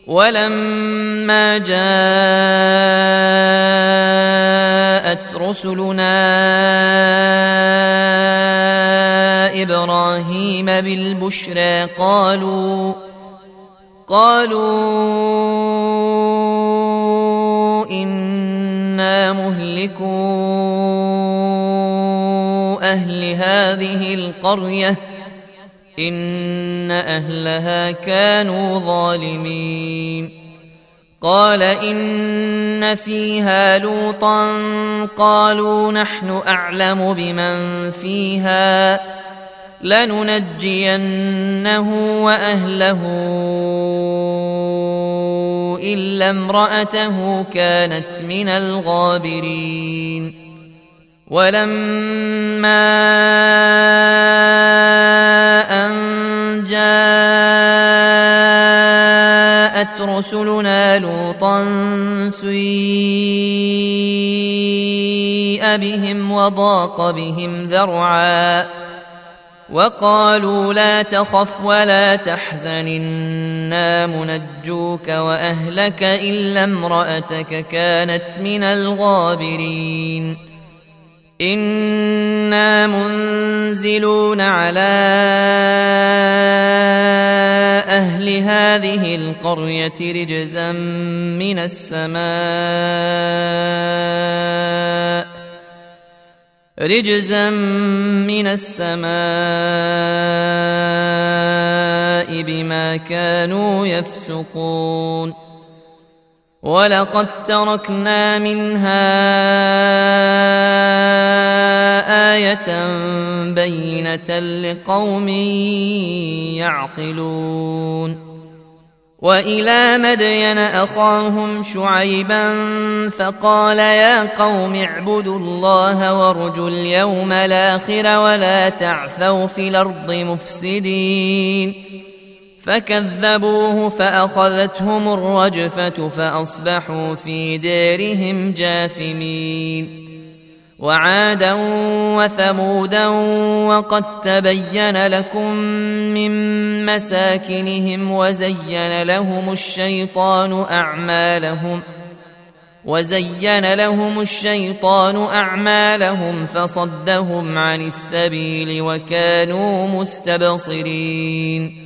ولما جاءت رسلنا إبراهيم بالبشرى قالوا إنا مهلكو أهل هذه القرية إن أهلها كانوا ظالمين. قال إن فيها لوطا قالوا نحن أعلم بمن فيها لننجينه وأهله إلا امرأته كانت من الغابرين. ولما أن جاءت رسلنا لوطا سيء بهم وضاق بهم ذرعا وقالوا لا تخف ولا تحزن إنا منجوك وأهلك إلا امرأتك كانت من الغابرين. إنا منزلون على أهل هذه القرية رجزا من السماء بما كانوا يفسقون. ولقد تركنا منها آية بينة لقوم يعقلون. وإلى مدين أخاهم شعيبا فقال يا قوم اعبدوا الله وارجوا اليوم الآخر ولا تعثوا في الأرض مفسدين. فكذبوه فأخذتهم الرجفة فأصبحوا في دارهم جاثمين. وعادا وثمودا وقد تبين لكم من مساكنهم وزين لهم الشيطان أعمالهم فصدهم عن السبيل وكانوا مستبصرين.